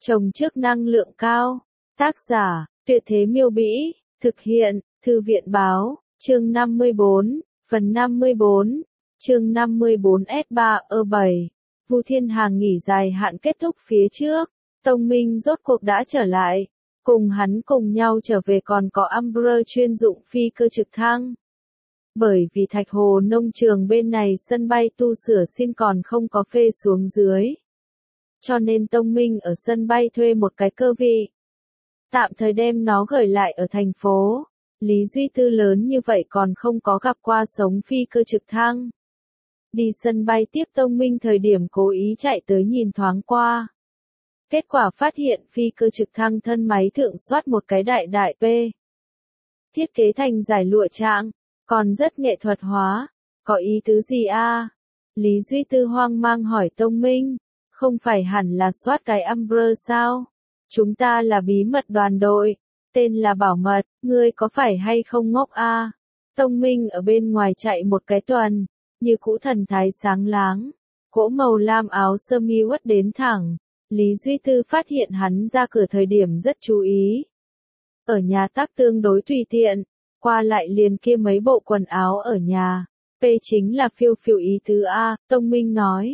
Trồng trước năng lượng cao. Tác giả, Tuyệt Thế Miêu Bĩ. Thực hiện, Thư viện Báo. Chương 54, phần 54. Chương 54S3E7. Vu Thiên Hà nghỉ dài hạn kết thúc phía trước. Tông Minh rốt cuộc đã trở lại. Cùng hắn cùng nhau trở về còn có Umbrella chuyên dụng phi cơ trực thăng. Bởi vì Thạch Hồ nông trường bên này sân bay tu sửa xin còn không có phê xuống dưới. Cho nên Tông Minh ở sân bay thuê một cái cơ vị. Tạm thời đem nó gửi lại ở thành phố. Lý Duy Tư lớn như vậy còn không có gặp qua sống phi cơ trực thăng. Đi sân bay tiếp Tông Minh thời điểm cố ý chạy tới nhìn thoáng qua. Kết quả phát hiện phi cơ trực thăng thân máy thượng soát một cái đại đại P. Thiết kế thành giải lụa trạng, còn rất nghệ thuật hóa. Có ý tứ gì a? Lý Duy Tư hoang mang hỏi Tông Minh. Không phải hẳn là soát cái Umbrella sao? Chúng ta là bí mật đoàn đội. Tên là bảo mật, ngươi có phải hay không ngốc a? Tông Minh ở bên ngoài chạy một cái tuần, như cũ thần thái sáng láng. Cỗ màu lam áo sơ mi uất đến thẳng. Lý Duy Tư phát hiện hắn ra cửa thời điểm rất chú ý. Ở nhà tác tương đối tùy tiện, qua lại liền kia mấy bộ quần áo ở nhà. P chính là phiêu phiêu ý tứ A, Tông Minh nói.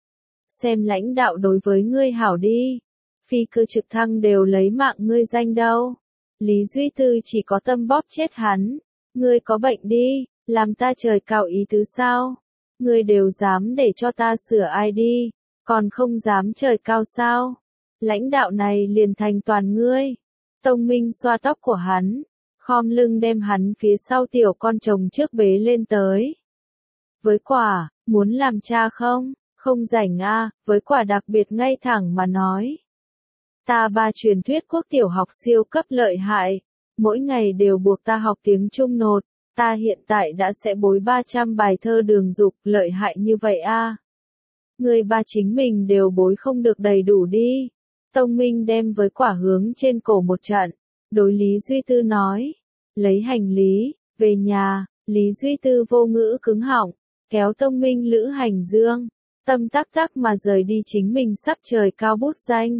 Xem lãnh đạo đối với ngươi hảo đi. Phi cơ trực thăng đều lấy mạng ngươi danh đâu. Lý Duy Tư chỉ có tâm bóp chết hắn. Ngươi có bệnh đi, làm ta trời cao ý tứ sao? Ngươi đều dám để cho ta sửa ID, còn không dám trời cao sao? Lãnh đạo này liền thành toàn ngươi. Tông Minh xoa tóc của hắn, khom lưng đem hắn phía sau tiểu con chồng trước bế lên tới. Với quả, muốn làm cha không? Không rảnh a, với quả đặc biệt ngay thẳng mà nói. Ta ba truyền thuyết quốc tiểu học siêu cấp lợi hại, mỗi ngày đều buộc ta học tiếng Trung nột, ta hiện tại đã sẽ bối 300 bài thơ đường dục lợi hại như vậy a. Người ba chính mình đều bối không được đầy đủ đi. Tông Minh đem với quả hướng trên cổ một trận, đối Lý Duy Tư nói, lấy hành lý, về nhà. Lý Duy Tư vô ngữ cứng họng, kéo Tông Minh lữ hành dương, tâm tắc tắc mà rời đi chính mình sắp trời cao bút danh.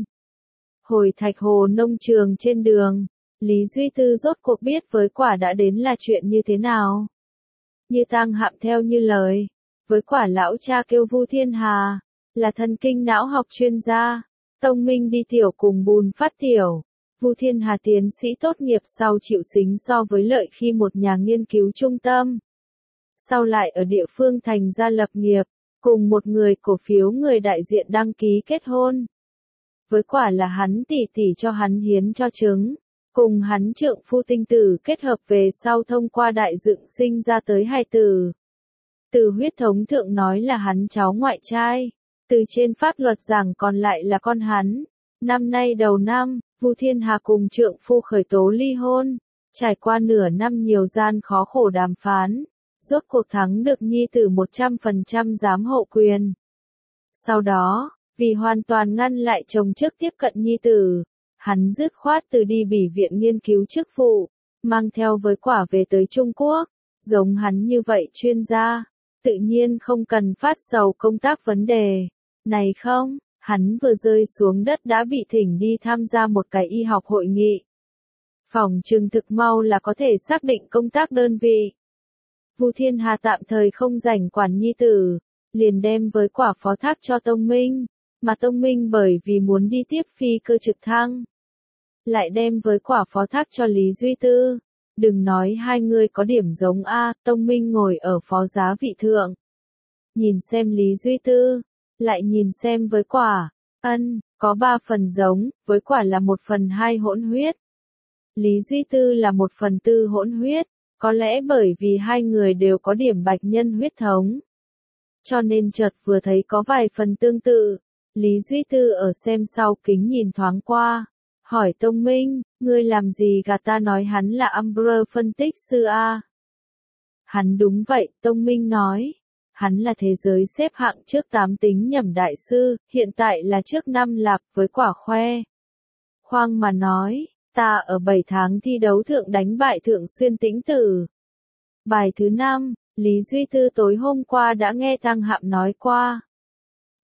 Hồi Thạch Hồ nông trường trên đường, Lý Duy Tư rốt cuộc biết với quả đã đến là chuyện như thế nào. Như Tang Hạm theo như lời, với quả lão cha kêu Vu Thiên Hà, là thần kinh não học chuyên gia. Tông Minh đi tiểu cùng bùn phát tiểu. Vu Thiên Hà tiến sĩ tốt nghiệp sau chịu xính so với lợi khi một nhà nghiên cứu trung tâm. Sau lại ở địa phương thành ra lập nghiệp, cùng một người cổ phiếu người đại diện đăng ký kết hôn. Với quả là hắn tỷ tỷ cho hắn hiến cho trứng, cùng hắn trượng phu tinh tử kết hợp về sau thông qua đại dựng sinh ra tới hài tử. Từ huyết thống thượng nói là hắn cháu ngoại trai, từ trên pháp luật giảng còn lại là con hắn. Năm nay đầu năm, Vu Thiên Hà cùng trượng phu khởi tố ly hôn, trải qua nửa năm nhiều gian khó khổ đàm phán, rốt cuộc thắng được nhi tử 100% giám hộ quyền. Sau đó, vì hoàn toàn ngăn lại chồng trước tiếp cận nhi tử, hắn dứt khoát từ đi Bỉ viện nghiên cứu chức vụ, mang theo với quả về tới Trung Quốc. Giống hắn như vậy chuyên gia, tự nhiên không cần phát sầu công tác vấn đề. Này không, hắn vừa rơi xuống đất đã bị thỉnh đi tham gia một cái y học hội nghị. Phỏng chừng thực mau là có thể xác định công tác đơn vị. Vu Thiên Hà tạm thời không rảnh quản nhi tử, liền đem với quả phó thác cho Tông Minh, mà Tông Minh bởi vì muốn đi tiếp phi cơ trực thăng, lại đem với quả phó thác cho Lý Duy Tư. Đừng nói hai người có điểm giống a. Tông Minh ngồi ở phó giá vị thượng, nhìn xem Lý Duy Tư, lại nhìn xem với quả, có 3 phần giống, với quả là 1/2 hỗn huyết. Lý Duy Tư là 1/4 hỗn huyết, có lẽ bởi vì hai người đều có điểm bạch nhân huyết thống. Cho nên chợt vừa thấy có vài phần tương tự, Lý Duy Tư ở xem sau kính nhìn thoáng qua, hỏi Tông Minh, ngươi làm gì gạt ta nói hắn là Umbrella phân tích sư a? Hắn đúng vậy, Tông Minh nói. Hắn là thế giới xếp hạng trước 8 tính nhẩm đại sư, hiện tại là trước 5 lạp với quả khoe. Khoang mà nói, ta ở 7 tháng thi đấu thượng đánh bại Thượng Xuyên Tĩnh Tử. Bài thứ 5, Lý Duy Tư tối hôm qua đã nghe Tang Hạm nói qua.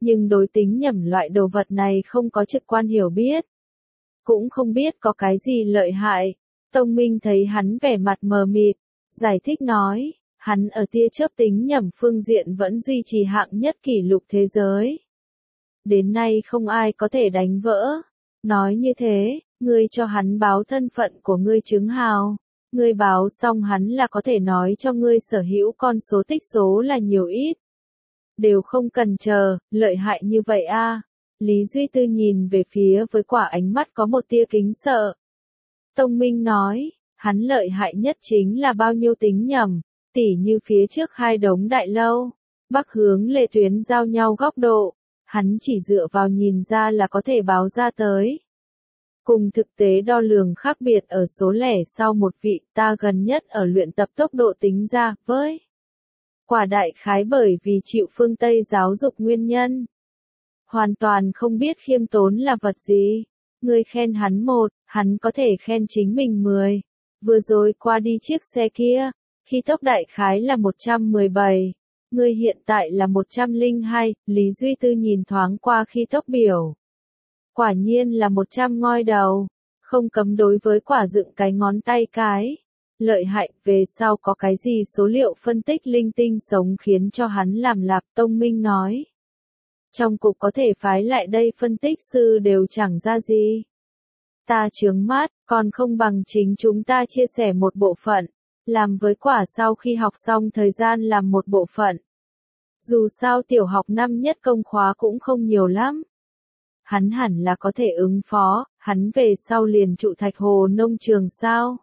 nhưng đối tính nhẩm loại đồ vật này không có trực quan hiểu biết. Cũng không biết có cái gì lợi hại. Tông Minh thấy hắn vẻ mặt mờ mịt, giải thích nói, hắn ở tia chớp tính nhẩm phương diện vẫn duy trì hạng nhất kỷ lục thế giới. Đến nay không ai có thể đánh vỡ. Nói như thế, ngươi cho hắn báo thân phận của ngươi chứng hào. Ngươi báo xong hắn là có thể nói cho ngươi sở hữu con số tích số là nhiều ít. Đều không cần chờ, lợi hại như vậy a. Lý Duy Tư nhìn về phía với quả ánh mắt có một tia kính sợ. Tông Minh nói, hắn lợi hại nhất chính là bao nhiêu tính nhầm, tỉ như phía trước hai đống đại lâu, bắc hướng lệ tuyến giao nhau góc độ, hắn chỉ dựa vào nhìn ra là có thể báo ra tới. Cùng thực tế đo lường khác biệt ở số lẻ sau một vị ta gần nhất ở luyện tập tốc độ tính ra với. Quả đại khái bởi vì chịu phương Tây giáo dục nguyên nhân. Hoàn toàn không biết khiêm tốn là vật gì. Ngươi khen hắn 1, hắn có thể khen chính mình 10. Vừa rồi qua đi chiếc xe kia, khi tốc đại khái là 117. Ngươi hiện tại là 102, Lý Duy Tư nhìn thoáng qua khi tốc biểu. Quả nhiên là 100 ngoi đầu, không cấm đối với quả dựng cái ngón tay cái. Lợi hại, về sau có cái gì số liệu phân tích linh tinh sống khiến cho hắn làm lạp. Tông Minh nói. Trong cục có thể phái lại đây phân tích sư đều chẳng ra gì. Ta chướng mắt, còn không bằng chính chúng ta chia sẻ một bộ phận, làm với quả sau khi học xong thời gian làm một bộ phận. Dù sao tiểu học năm nhất công khóa cũng không nhiều lắm. Hắn hẳn là có thể ứng phó, hắn về sau liền trụ Thạch Hồ nông trường sao?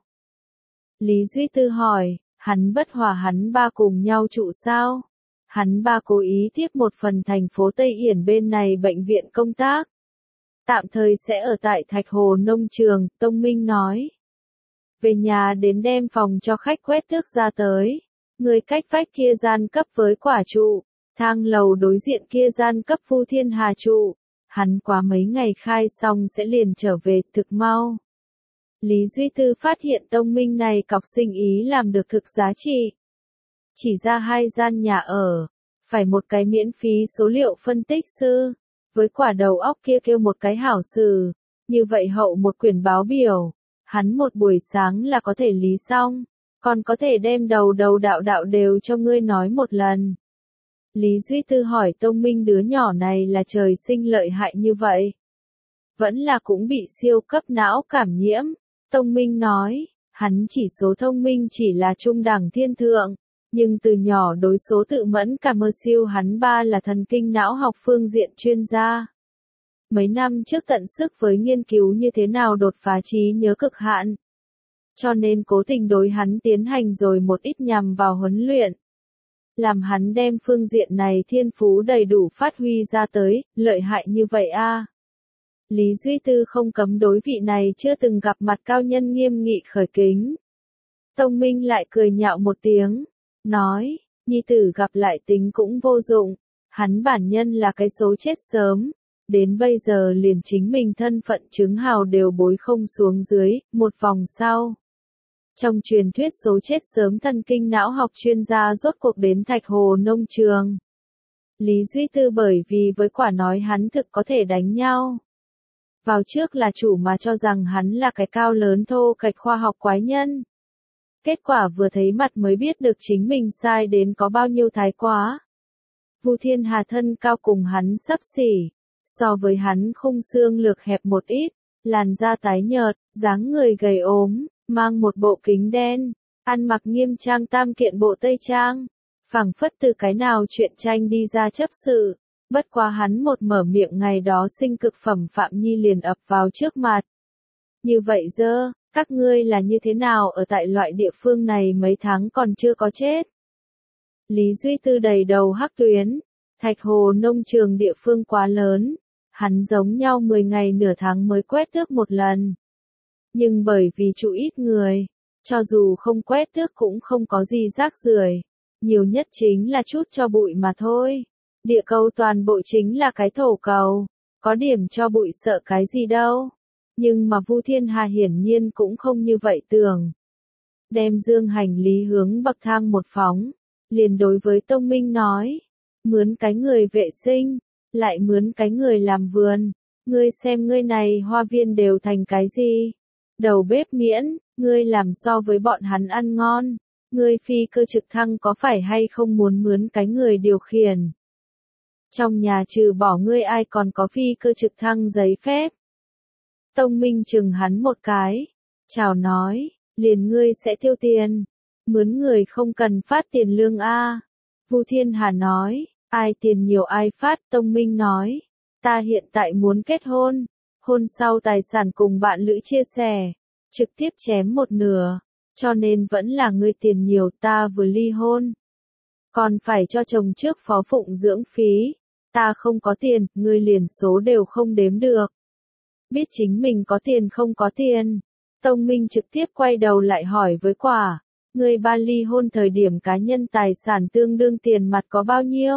Lý Duy Tư hỏi, hắn bất hòa hắn ba cùng nhau trụ sao? Hắn ba cố ý tiếp một phần thành phố Tây Yển bên này bệnh viện công tác. Tạm thời sẽ ở tại Thạch Hồ nông trường, Tông Minh nói. Về nhà đến đem phòng cho khách quét tước ra tới. Người cách vách kia gian cấp với quả trụ, thang lầu đối diện kia gian cấp Phu Thiên Hà trụ. Hắn quá mấy ngày khai xong sẽ liền trở về, thực mau. Lý Duy Tư phát hiện Tông Minh này cọc sinh ý làm được thực giá trị. Chỉ ra 2 gian nhà ở, phải một cái miễn phí số liệu phân tích sư, với quả đầu óc kia kêu một cái hảo sử, như vậy hậu một quyển báo biểu, hắn một buổi sáng là có thể lý xong, còn có thể đem đầu đạo đều cho ngươi nói một lần. Lý Duy Tư hỏi Tông Minh đứa nhỏ này là trời sinh lợi hại như vậy. Vẫn là cũng bị siêu cấp não cảm nhiễm. Tông Minh nói, hắn chỉ số thông minh chỉ là trung đẳng thiên thượng, nhưng từ nhỏ đối số tự mẫn cảm siêu hắn ba là thần kinh não học phương diện chuyên gia. Mấy năm trước tận sức với nghiên cứu như thế nào đột phá trí nhớ cực hạn. Cho nên cố tình đối hắn tiến hành rồi một ít nhằm vào huấn luyện. Làm hắn đem phương diện này thiên phú đầy đủ phát huy ra tới, lợi hại như vậy a. Lý Duy Tư không cấm đối vị này chưa từng gặp mặt cao nhân nghiêm nghị khởi kính. Tông Minh lại cười nhạo một tiếng, nói, nhi tử gặp lại tính cũng vô dụng, hắn bản nhân là cái số chết sớm, đến bây giờ liền chính mình thân phận chứng hào đều bối không xuống dưới, một vòng sau. Trong truyền thuyết số chết sớm thần kinh não học chuyên gia rốt cuộc đến Thạch Hồ nông trường. Lý Duy Tư bởi vì với quả nói hắn thực có thể đánh nhau. Vào trước là chủ mà cho rằng hắn là cái cao lớn thô kệch khoa học quái nhân. Kết quả vừa thấy mặt mới biết được chính mình sai đến có bao nhiêu thái quá. Vu Thiên Hà thân cao cùng hắn xấp xỉ, so với hắn khung xương lược hẹp một ít, làn da tái nhợt, dáng người gầy ốm, mang một bộ kính đen, ăn mặc nghiêm trang tam kiện bộ tây trang, phảng phất từ cái nào chuyện tranh đi ra chấp sự. Bất quá hắn một mở miệng ngày đó sinh cực phẩm Phạm Nhi liền ập vào trước mặt. Như vậy dơ, các ngươi là như thế nào ở tại loại địa phương này mấy tháng còn chưa có chết? Lý Duy Tư đầy đầu hắc tuyến, Thạch Hồ nông trường địa phương quá lớn, hắn giống nhau 10 ngày nửa tháng mới quét tước một lần. Nhưng bởi vì trụ ít người, cho dù không quét tước cũng không có gì rác rưởi, nhiều nhất chính là chút cho bụi mà thôi. Địa cầu toàn bộ chính là cái thổ cầu, có điểm cho bụi sợ cái gì đâu. Nhưng mà Vu Thiên Hà hiển nhiên cũng không như vậy tưởng. Đem dương hành lý hướng bậc thang một phóng, liền đối với Tông Minh nói, mướn cái người vệ sinh, lại mướn cái người làm vườn. Ngươi xem ngươi này hoa viên đều thành cái gì? Đầu bếp miễn, ngươi làm so với bọn hắn ăn ngon. Ngươi phi cơ trực thăng có phải hay không muốn mướn cái người điều khiển? Trong nhà trừ bỏ ngươi ai còn có phi cơ trực thăng giấy phép? Tông Minh chừng hắn một cái. Chào nói, liền ngươi sẽ tiêu tiền. Mướn người không cần phát tiền lương a. Vu Thiên Hà nói, ai tiền nhiều ai phát. Tông Minh nói, ta hiện tại muốn kết hôn. Hôn sau tài sản cùng bạn lữ chia sẻ. Trực tiếp chém một nửa. Cho nên vẫn là ngươi tiền nhiều, ta vừa ly hôn. Còn phải cho chồng trước phó phụng dưỡng phí. Ta không có tiền, ngươi liền số đều không đếm được. Biết chính mình có tiền không có tiền. Tông Minh trực tiếp quay đầu lại hỏi với Quả. Ngươi ba ly hôn thời điểm cá nhân tài sản tương đương tiền mặt có bao nhiêu?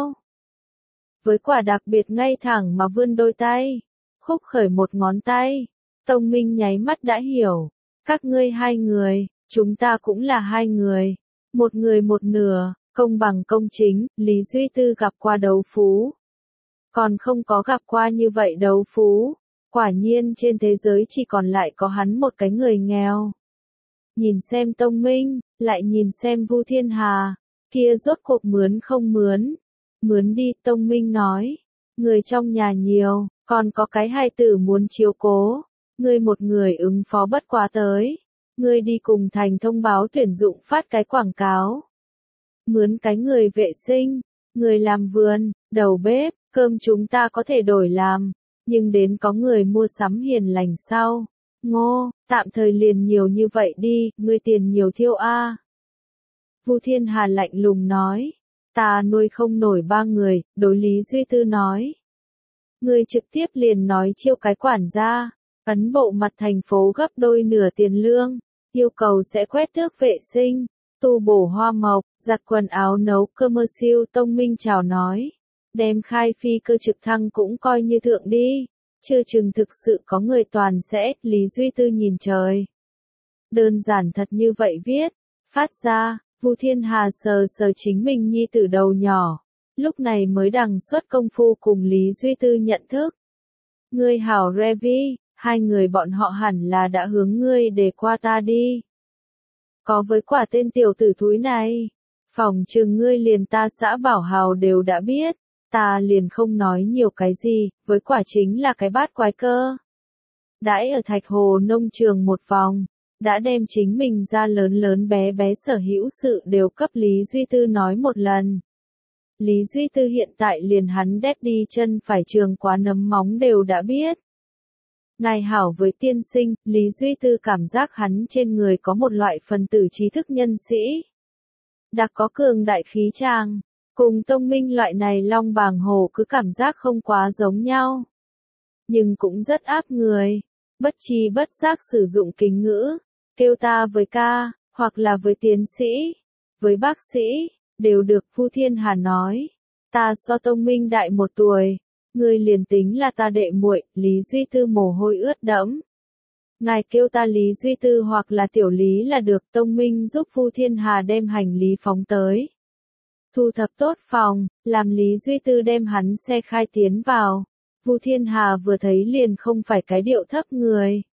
Với Quả đặc biệt ngay thẳng mà vươn đôi tay. Khúc khởi một ngón tay. Tông Minh nháy mắt đã hiểu. Các ngươi hai người, chúng ta cũng là hai người. Một người một nửa, công bằng công chính. Lý Duy Tư gặp qua đấu phú. Còn không có gặp qua như vậy đấu phú. Quả nhiên trên thế giới chỉ còn lại có hắn một cái người nghèo. Nhìn xem Tông Minh, lại nhìn xem Vu Thiên Hà, kia rốt cuộc mướn không mướn. Mướn đi, Tông Minh nói. Người trong nhà nhiều, còn có cái hài tử muốn chiếu cố. Ngươi một người ứng phó bất quá tới. Ngươi đi cùng thành thông báo tuyển dụng phát cái quảng cáo. Mướn cái người vệ sinh, người làm vườn, đầu bếp, cơm chúng ta có thể đổi làm. Nhưng đến có người mua sắm hiền lành sau. Ngô, tạm thời liền nhiều như vậy đi, ngươi tiền nhiều thiêu a. Vu Thiên Hà lạnh lùng nói. Ta nuôi không nổi ba người, đối Lý Duy Tư nói. Ngươi trực tiếp liền nói chiêu cái quản gia. Ấn bộ mặt thành phố gấp đôi nửa tiền lương. Yêu cầu sẽ quét tước vệ sinh. Tu bổ hoa mộc, giặt quần áo nấu cơm. Siêu Tông Minh chào nói. Đem khai phi cơ trực thăng cũng coi như thượng đi. Chưa chừng thực sự có người toàn sẽ. Lý Duy Tư nhìn trời. Đơn giản thật như vậy viết. Phát ra, Vu Thiên Hà sờ sờ chính mình nhi tử đầu nhỏ. Lúc này mới đằng xuất công phu cùng Lý Duy Tư nhận thức. Ngươi hảo Revi, hai người bọn họ hẳn là đã hướng ngươi để qua ta đi. Có với quả tên tiểu tử thúi này. Phòng trừng ngươi liền ta xã Bảo Hào đều đã biết. Ta liền không nói nhiều cái gì, với quả chính là cái bát quái cơ. Đãi ở Thạch Hồ nông trường một vòng, đã đem chính mình ra lớn lớn bé bé sở hữu sự đều cấp Lý Duy Tư nói một lần. Lý Duy Tư hiện tại liền hắn đét đi chân phải trường quá nấm móng đều đã biết. Ngài hảo với tiên sinh, Lý Duy Tư cảm giác hắn trên người có một loại phần tử trí thức nhân sĩ. Đặc có cường đại khí tràng. Cùng Tông Minh loại này long bàng hồ cứ cảm giác không quá giống nhau. Nhưng cũng rất áp người. Bất tri bất giác sử dụng kính ngữ. Kêu ta với ca, hoặc là với tiến sĩ, với bác sĩ, đều được. Vu Thiên Hà nói. Ta so Tông Minh đại một tuổi. Người liền tính là ta đệ muội. Lý Duy Tư mồ hôi ướt đẫm. Ngài kêu ta Lý Duy Tư hoặc là Tiểu Lý là được. Tông Minh giúp Vu Thiên Hà đem hành lý phóng tới. Thu thập tốt phòng, làm Lý Duy Tư đem hắn xe khai tiến vào. Vu Thiên Hà vừa thấy liền không phải cái điệu thấp người.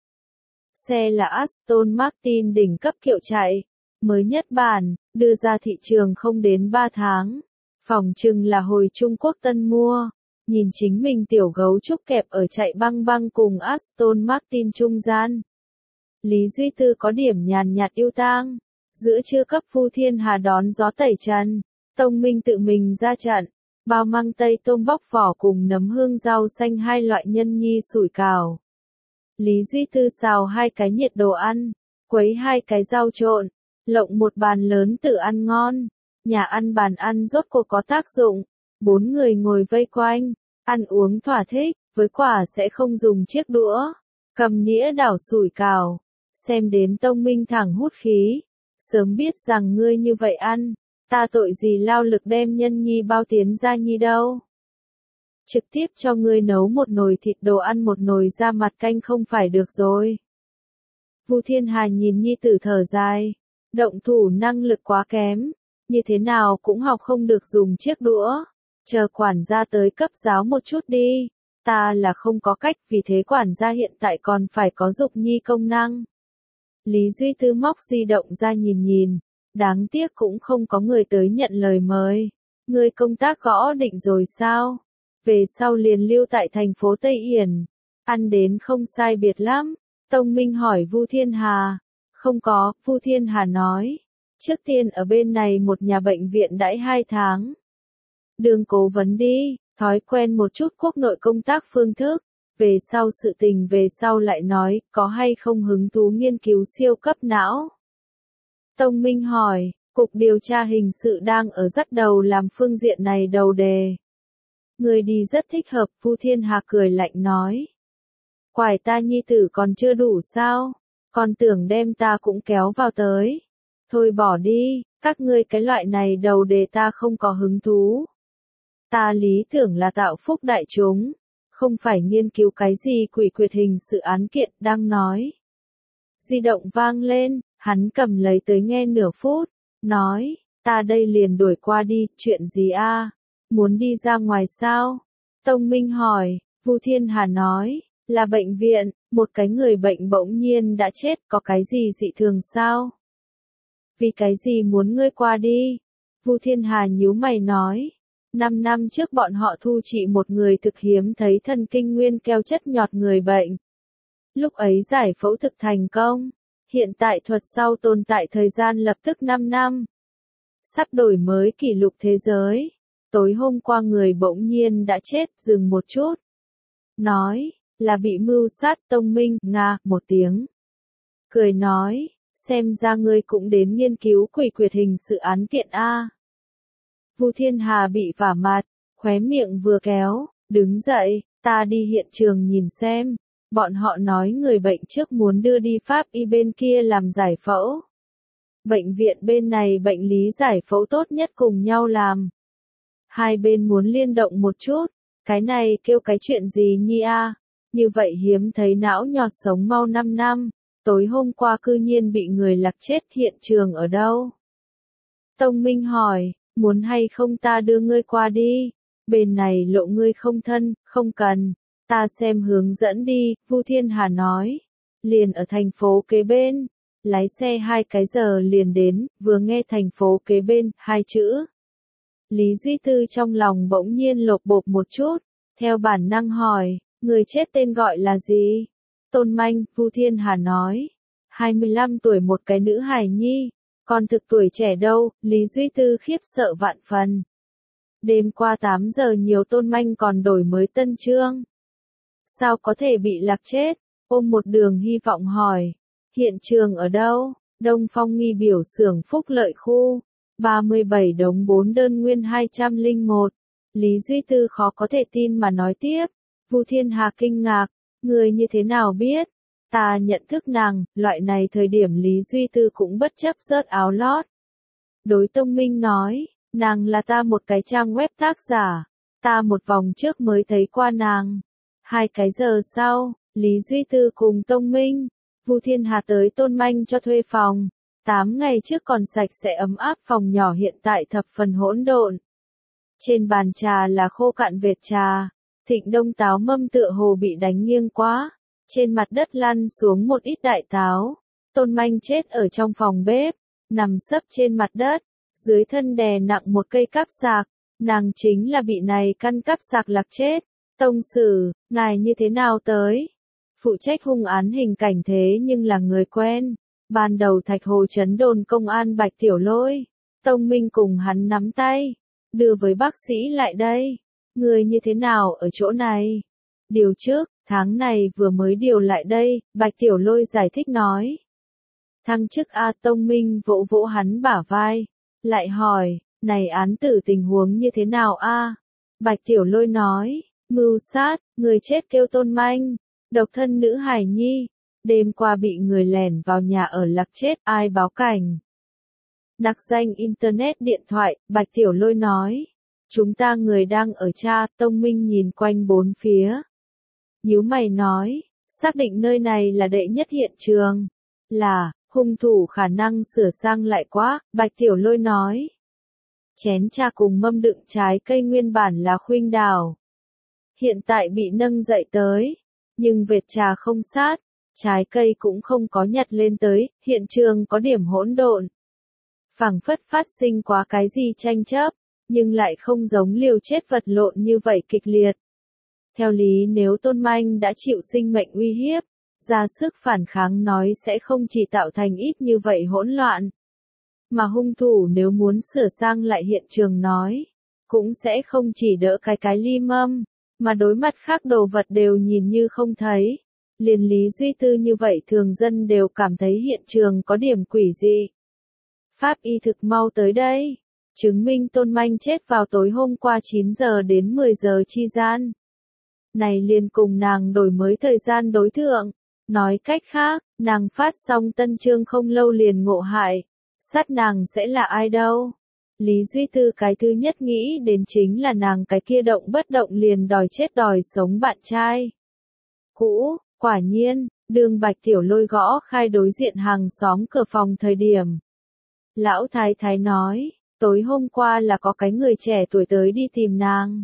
Xe là Aston Martin đỉnh cấp kiệu chạy. Mới nhất bản, đưa ra thị trường không đến 3 tháng. Phòng trừng là hồi Trung Quốc tân mua. Nhìn chính mình tiểu gấu trúc kẹp ở chạy băng băng cùng Aston Martin trung gian. Lý Duy Tư có điểm nhàn nhạt yêu tang. Giữa trưa cấp Vu Thiên Hà đón gió tẩy trần. Tông Minh tự mình ra trận. Bao măng tây tôm bóc vỏ cùng nấm hương rau xanh hai loại nhân nhi sủi cảo. Lý Duy Tư xào hai cái nhiệt đồ ăn. Quấy hai cái rau trộn. Lộng một bàn lớn tự ăn ngon. Nhà ăn bàn ăn rốt cuộc có tác dụng. 4 người ngồi vây quanh. Ăn uống thỏa thích. Với quả sẽ không dùng chiếc đũa. Cầm nĩa đảo sủi cảo. Xem đến Tông Minh thẳng hút khí. Sớm biết rằng ngươi như vậy ăn. Ta tội gì lao lực đem nhân nhi bao tiến ra nhi đâu. Trực tiếp cho ngươi nấu một nồi thịt đồ ăn một nồi ra mặt canh không phải được rồi. Vu Thiên Hà nhìn nhi tử thở dài. Động thủ năng lực quá kém. Như thế nào cũng học không được dùng chiếc đũa. Chờ quản gia tới cấp giáo một chút đi. Ta là không có cách, vì thế quản gia hiện tại còn phải có dục nhi công năng. Lý Duy Tư móc di động ra nhìn nhìn. Đáng tiếc cũng không có người tới nhận lời mời. Người công tác gõ định rồi sao? Về sau liền lưu tại thành phố Tây Yển. Ăn đến không sai biệt lắm. Tông Minh hỏi Vu Thiên Hà. Không có, Vu Thiên Hà nói. Trước tiên ở bên này một nhà bệnh viện đãi 2 tháng. Đường cố vấn đi, thói quen một chút quốc nội công tác phương thức. Về sau sự tình về sau lại nói, có hay không hứng thú nghiên cứu siêu cấp não? Tông Minh hỏi, Cục Điều tra Hình sự đang ở dắt đầu làm phương diện này đầu đề. Người đi rất thích hợp, Vu Thiên Hà cười lạnh nói. Quải ta nhi tử còn chưa đủ sao? Còn tưởng đem ta cũng kéo vào tới. Thôi bỏ đi, các ngươi cái loại này đầu đề ta không có hứng thú. Ta lý tưởng là tạo phúc đại chúng, không phải nghiên cứu cái gì quỷ quyệt hình sự án kiện, đang nói. Di động vang lên, hắn cầm lấy tới nghe nửa phút, nói, ta đây liền đuổi qua đi, chuyện gì a? Muốn đi ra ngoài sao? Tông Minh hỏi, Vu Thiên Hà nói, là bệnh viện, một cái người bệnh bỗng nhiên đã chết, có cái gì dị thường sao? Vì cái gì muốn ngươi qua đi? Vu Thiên Hà nhíu mày nói. 5 năm trước bọn họ thu trị một người thực hiếm thấy thần kinh nguyên keo chất nhọt người bệnh. Lúc ấy giải phẫu thực thành công. Hiện tại thuật sau tồn tại thời gian lập tức 5 năm. Sắp đổi mới kỷ lục thế giới. Tối hôm qua người bỗng nhiên đã chết, dừng một chút. Nói, là bị mưu sát. Tông Minh, Nga, một tiếng. Cười nói, xem ra ngươi cũng đến nghiên cứu quỷ quyệt hình sự án kiện A. Vu Thiên Hà bị vả mặt, khóe miệng vừa kéo, đứng dậy, ta đi hiện trường nhìn xem. Bọn họ nói người bệnh trước muốn đưa đi Pháp y bên kia làm giải phẫu. Bệnh viện bên này bệnh lý giải phẫu tốt nhất cùng nhau làm. Hai bên muốn liên động một chút, cái này kêu cái chuyện gì nhi a? Như vậy hiếm thấy não nhọt sống mau 5 năm, tối hôm qua cư nhiên bị người lạc chết, hiện trường ở đâu? Tông Minh hỏi, muốn hay không ta đưa ngươi qua đi? Bên này lộ ngươi không thân, không cần. Ta xem hướng dẫn đi, Vu Thiên Hà nói. Liền ở thành phố kế bên. Lái xe 2 cái giờ liền đến, vừa nghe thành phố kế bên, 2 chữ. Lý Duy Tư trong lòng bỗng nhiên lột bột một chút, theo bản năng hỏi, người chết tên gọi là gì? Tôn Manh, Vu Thiên Hà nói. 25 tuổi một cái nữ hài nhi, còn thực tuổi trẻ đâu, Lý Duy Tư khiếp sợ vạn phần. Đêm qua 8 giờ nhiều Tôn Manh còn đổi mới tân chương. Sao có thể bị lạc chết? Ôm một đường hy vọng hỏi. Hiện trường ở đâu? Đông Phong nghi biểu xưởng Phúc Lợi khu. 37 đống 4 đơn nguyên 201. Lý Duy Tư khó có thể tin mà nói tiếp. Vu Thiên Hà kinh ngạc. Người như thế nào biết? Ta nhận thức nàng, loại này thời điểm Lý Duy Tư cũng bất chấp rớt áo lót. Đối Tông Minh nói, nàng là ta một cái trang web tác giả. Ta một vòng trước mới thấy qua nàng. 2 cái giờ sau, Lý Duy Tư cùng Tông Minh, Vu Thiên Hà tới Tôn Manh cho thuê phòng. 8 ngày trước còn sạch sẽ ấm áp, phòng nhỏ hiện tại thập phần hỗn độn. Trên bàn trà là khô cạn vệt trà. Thịnh Đông táo mâm tựa hồ bị đánh nghiêng quá. Trên mặt đất lăn xuống một ít đại táo. Tôn Manh chết ở trong phòng bếp, nằm sấp trên mặt đất, dưới thân đè nặng một cây cáp sạc. Nàng chính là bị này căn cáp sạc lạc chết. Tông sử, ngài như thế nào tới? Phụ trách hung án hình cảnh thế nhưng là người quen. Ban đầu Thạch Hồ Trấn đồn công an Bạch Tiểu Lôi. Tông Minh cùng hắn nắm tay, đưa với bác sĩ lại đây. Người như thế nào ở chỗ này? Điều trước, tháng này vừa mới điều lại đây, Bạch Tiểu Lôi giải thích nói. Thăng chức A. Tông Minh vỗ vỗ hắn bả vai, lại hỏi, này án tử tình huống như thế nào a? Bạch Tiểu Lôi nói, mưu sát, người chết kêu Tôn Manh, độc thân nữ hài nhi, đêm qua bị người lẻn vào nhà ở lạc chết, ai báo cảnh? Đặc danh Internet điện thoại, Bạch Tiểu Lôi nói. Chúng ta người đang ở tra. Tông Minh nhìn quanh bốn phía. Nhíu mày nói, xác định nơi này là đệ nhất hiện trường. Là, hung thủ khả năng sửa sang lại quá, Bạch Tiểu Lôi nói. Chén trà cùng mâm đựng trái cây nguyên bản là khuynh đảo. Hiện tại bị nâng dậy tới, nhưng vệt trà không sát, trái cây cũng không có nhặt lên tới, hiện trường có điểm hỗn độn. Phảng phất phát sinh quá cái gì tranh chấp, nhưng lại không giống liều chết vật lộn như vậy kịch liệt. Theo lý nếu Tôn Manh đã chịu sinh mệnh uy hiếp, ra sức phản kháng nói sẽ không chỉ tạo thành ít như vậy hỗn loạn. Mà hung thủ nếu muốn sửa sang lại hiện trường nói, cũng sẽ không chỉ đỡ cái ly mâm, mà đối mặt khác đồ vật đều nhìn như không thấy. Liền Lý Duy Tư như vậy thường dân đều cảm thấy hiện trường có điểm quỷ dị. Pháp y thực mau tới đây, chứng minh Tôn Manh chết vào tối hôm qua 9 giờ đến 10 giờ chi gian. Này liền cùng nàng đổi mới thời gian đối thượng, nói cách khác, nàng phát xong tân chương không lâu liền ngộ hại, sát nàng sẽ là ai đâu. Lý Duy Tư cái thứ nhất nghĩ đến chính là nàng cái kia động bất động liền đòi chết đòi sống bạn trai cũ. Quả nhiên, đường Bạch Tiểu Lôi gõ khai đối diện hàng xóm cửa phòng thời điểm. Lão thái thái nói, tối hôm qua là có cái người trẻ tuổi tới đi tìm nàng.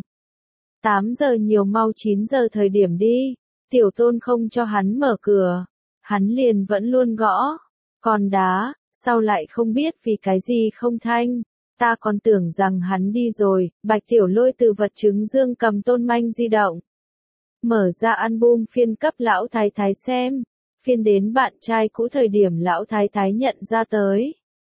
8 giờ nhiều mau 9 giờ thời điểm đi, Tiểu Tôn không cho hắn mở cửa, hắn liền vẫn luôn gõ, còn đá, sao lại không biết vì cái gì không thanh, ta còn tưởng rằng hắn đi rồi. Bạch Tiểu Lôi từ vật chứng dương cầm Tôn Manh di động. Mở ra album phiên cấp lão thái thái xem, phiên đến bạn trai cũ thời điểm lão thái thái nhận ra tới.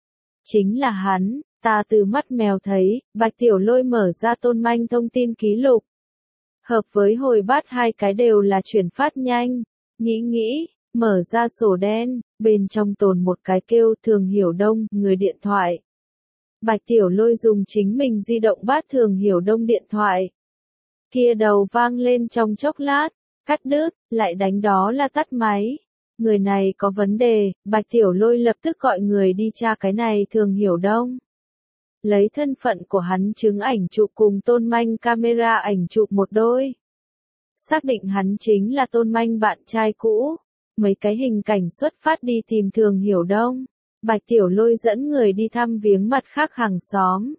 Chính là hắn, ta từ mắt mèo thấy, Bạch Tiểu Lôi mở ra Tôn Manh thông tin ký lục. Hợp với hồi bát hai cái đều là chuyển phát nhanh, nghĩ, mở ra sổ đen, bên trong tồn một cái kêu Thường Hiểu Đông, người điện thoại. Bạch Tiểu Lôi dùng chính mình di động bắt Thường Hiểu Đông điện thoại. Kia đầu vang lên trong chốc lát, cắt đứt, lại đánh đó là tắt máy. Người này có vấn đề, Bạch Tiểu Lôi lập tức gọi người đi tra cái này Thường Hiểu Đông. Lấy thân phận của hắn chứng ảnh chụp cùng Tôn Manh camera ảnh chụp một đôi. Xác định hắn chính là Tôn Manh bạn trai cũ. Mấy cái hình cảnh xuất phát đi tìm Thường Hiểu Đông. Bạch Tiểu Lôi dẫn người đi thăm viếng mặt khác hàng xóm.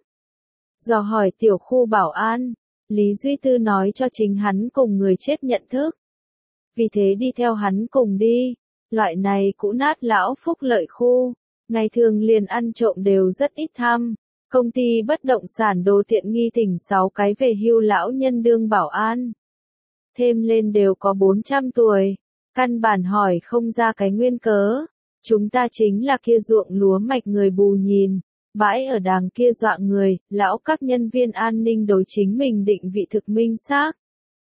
Dò hỏi tiểu khu bảo an. Lý Duy Tư nói cho chính hắn cùng người chết nhận thức. Vì thế đi theo hắn cùng đi. Loại này cũ nát lão phúc lợi khu. Ngày thường liền ăn trộm đều rất ít thăm. Công ty bất động sản đồ tiện nghi thỉnh 6 cái về hưu lão nhân đương bảo an. Thêm lên đều có 400 tuổi. Căn bản hỏi không ra cái nguyên cớ. Chúng ta chính là kia ruộng lúa mạch người bù nhìn. Bãi ở đàng kia dọa người, lão các nhân viên an ninh đối chính mình định vị thực minh xác.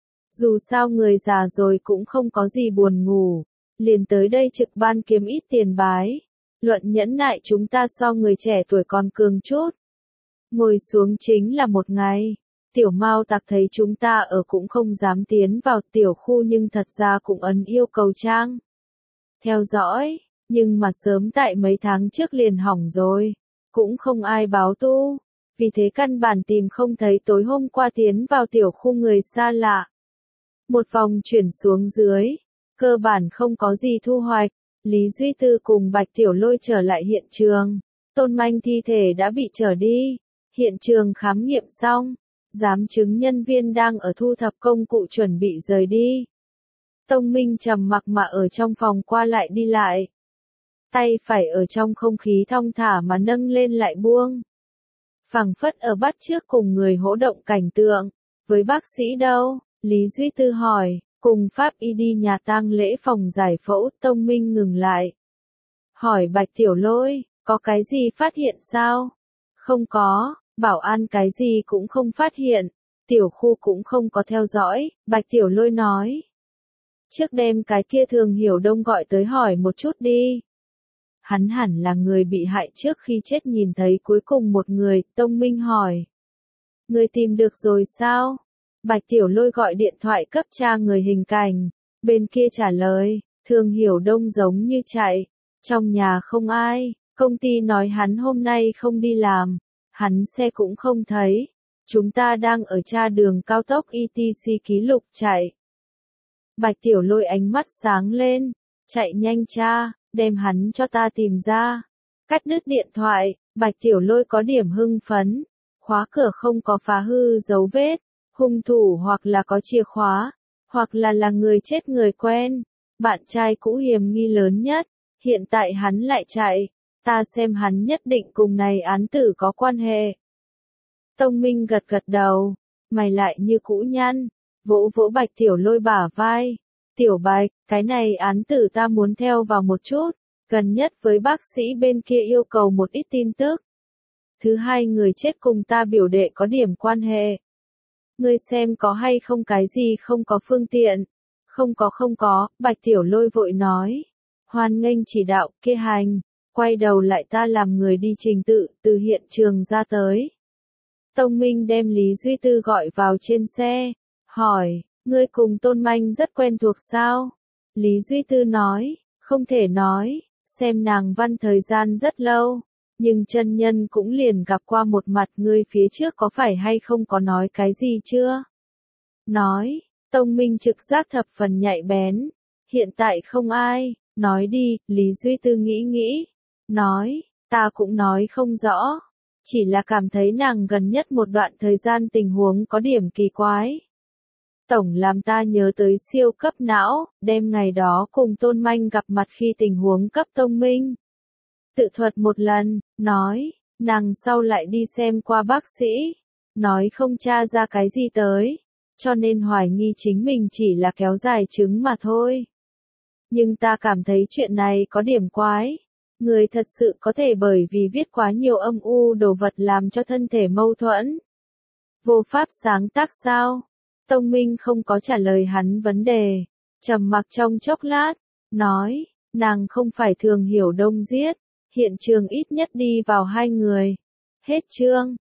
Dù sao người già rồi cũng không có gì buồn ngủ. Liền tới đây trực ban kiếm ít tiền bái. Luận nhẫn nại chúng ta so người trẻ tuổi còn cường chút. Ngồi xuống chính là một ngày. Tiểu Mao Tặc thấy chúng ta ở cũng không dám tiến vào tiểu khu nhưng thật ra cũng ấn yêu cầu trang. Theo dõi, nhưng mà sớm tại mấy tháng trước liền hỏng rồi. Cũng không ai báo tu. Vì thế căn bản tìm không thấy tối hôm qua tiến vào tiểu khu người xa lạ. Một vòng chuyển xuống dưới. Cơ bản không có gì thu hoạch. Lý Duy Tư cùng Bạch Tiểu Lôi trở lại hiện trường. Tôn Manh thi thể đã bị trở đi. Hiện trường khám nghiệm xong. Giám chứng nhân viên đang ở thu thập công cụ chuẩn bị rời đi. Tông Minh trầm mặc mà ở trong phòng qua lại đi lại. Tay phải ở trong không khí thong thả mà nâng lên lại buông. Phảng phất ở bắt trước cùng người hỗ động cảnh tượng. Với bác sĩ đâu? Lý Duy Tư hỏi. Cùng pháp y đi nhà tang lễ phòng giải phẫu. Tông Minh ngừng lại. Hỏi Bạch Tiểu Lôi, có cái gì phát hiện sao? Không có, bảo an cái gì cũng không phát hiện. Tiểu khu cũng không có theo dõi, Bạch Tiểu Lôi nói. Trước đêm cái kia Thường Hiểu Đông gọi tới hỏi một chút đi. Hắn hẳn là người bị hại trước khi chết nhìn thấy cuối cùng một người, Tông Minh hỏi. Người tìm được rồi sao? Bạch Tiểu Lôi gọi điện thoại cấp tra người hình cảnh. Bên kia trả lời, Thường Hiểu Đông giống như chạy. Trong nhà không ai, công ty nói hắn hôm nay không đi làm. Hắn xe cũng không thấy. Chúng ta đang ở tra đường cao tốc ETC ký lục chạy. Bạch Tiểu Lôi ánh mắt sáng lên. Chạy nhanh cha, đem hắn cho ta tìm ra. Cắt đứt điện thoại, Bạch Tiểu Lôi có điểm hưng phấn. khóa cửa không có phá hư dấu vết, hung thủ hoặc là có chìa khóa, hoặc là người chết người quen. Bạn trai cũ hiểm nghi lớn nhất, hiện tại hắn lại chạy, ta xem hắn nhất định cùng này án tử có quan hệ. Tông Minh gật gật đầu, mày lại như cũ nhăn, vỗ vỗ Bạch Tiểu Lôi bả vai. Tiểu Bạch, cái này án tử ta muốn theo vào một chút, gần nhất với bác sĩ bên kia yêu cầu một ít tin tức. Thứ hai người chết cùng ta biểu đệ có điểm quan hệ. Ngươi xem có hay không cái gì không có phương tiện. Không có, Bạch Tiểu Lôi vội nói. Hoan nghênh chỉ đạo, kia hành, quay đầu lại ta làm người đi trình tự, từ hiện trường ra tới. Tông Minh đem Lý Duy Tư gọi vào trên xe, hỏi, ngươi cùng Tôn Manh rất quen thuộc sao? Lý Duy Tư nói, không thể nói, xem nàng văn thời gian rất lâu, nhưng chân nhân cũng liền gặp qua một mặt, ngươi phía trước có phải hay không có nói cái gì chưa? Nói, Tông Minh trực giác thập phần nhạy bén, hiện tại không ai, nói đi, Lý Duy Tư nghĩ, nói, ta cũng nói không rõ, chỉ là cảm thấy nàng gần nhất một đoạn thời gian tình huống có điểm kỳ quái. Tổng làm ta nhớ tới siêu cấp não, đêm ngày đó cùng Tôn Manh gặp mặt khi tình huống cấp Tông Minh. Tự thuật một lần, nói, nàng sau lại đi xem qua bác sĩ, nói không tra ra cái gì tới, cho nên hoài nghi chính mình chỉ là kéo dài chứng mà thôi. Nhưng ta cảm thấy chuyện này có điểm quái. Người thật sự có thể bởi vì viết quá nhiều âm u đồ vật làm cho thân thể mâu thuẫn. Vô pháp sáng tác sao? Tông Minh không có trả lời hắn vấn đề, trầm mặc trong chốc lát, nói, nàng không phải Thường Hiểu Đông giết, hiện trường ít nhất đi vào 2 người. Hết chương.